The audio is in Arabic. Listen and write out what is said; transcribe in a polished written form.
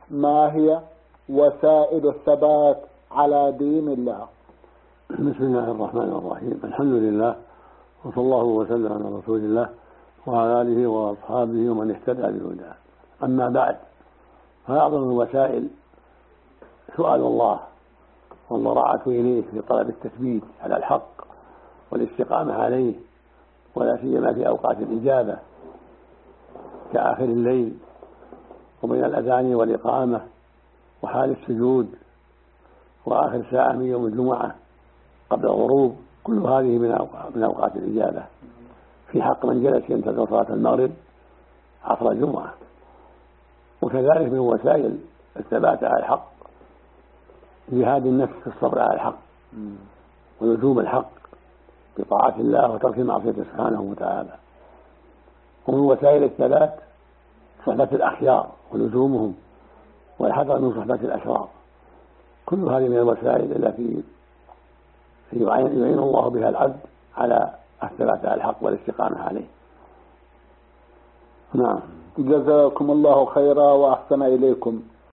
ما هي وسائل الثبات على دين الله؟ بسم الله الرحمن الرحيم. الحمد لله، وصلى الله وسلم على رسول الله وعلى آله وأصحابه ومن اهتدى بهداه. أما بعد، فأعظم الوسائل سؤال الله والضراعة إليه في طلب التثبيت على الحق والاستقامة عليه، ولا سيما في أوقات الإجابة كآخر الليل وبين الأذان والإقامة وحال السجود وآخر ساعة من يوم الجمعة قبل الغروب. كل هذه من أوقات الإجابة في حق من جلس ينتظر صلاة المغرب عصر الجمعة. وكذلك من وسائل الثبات على الحق جهاد النفس في الصبر على الحق ولزوم الحق بطاعة الله وترك معصيته سبحانه وتعالى. ومن وسائل الثبات صحبة الأخيار ولزومهم والحذر من صحبة الأشرار. كل هذه من الوسائل التي يعين الله بها العبد على الثبات على الحق والاستقامة عليه. نعم. جزاكم الله خيرا وأحسن إليكم.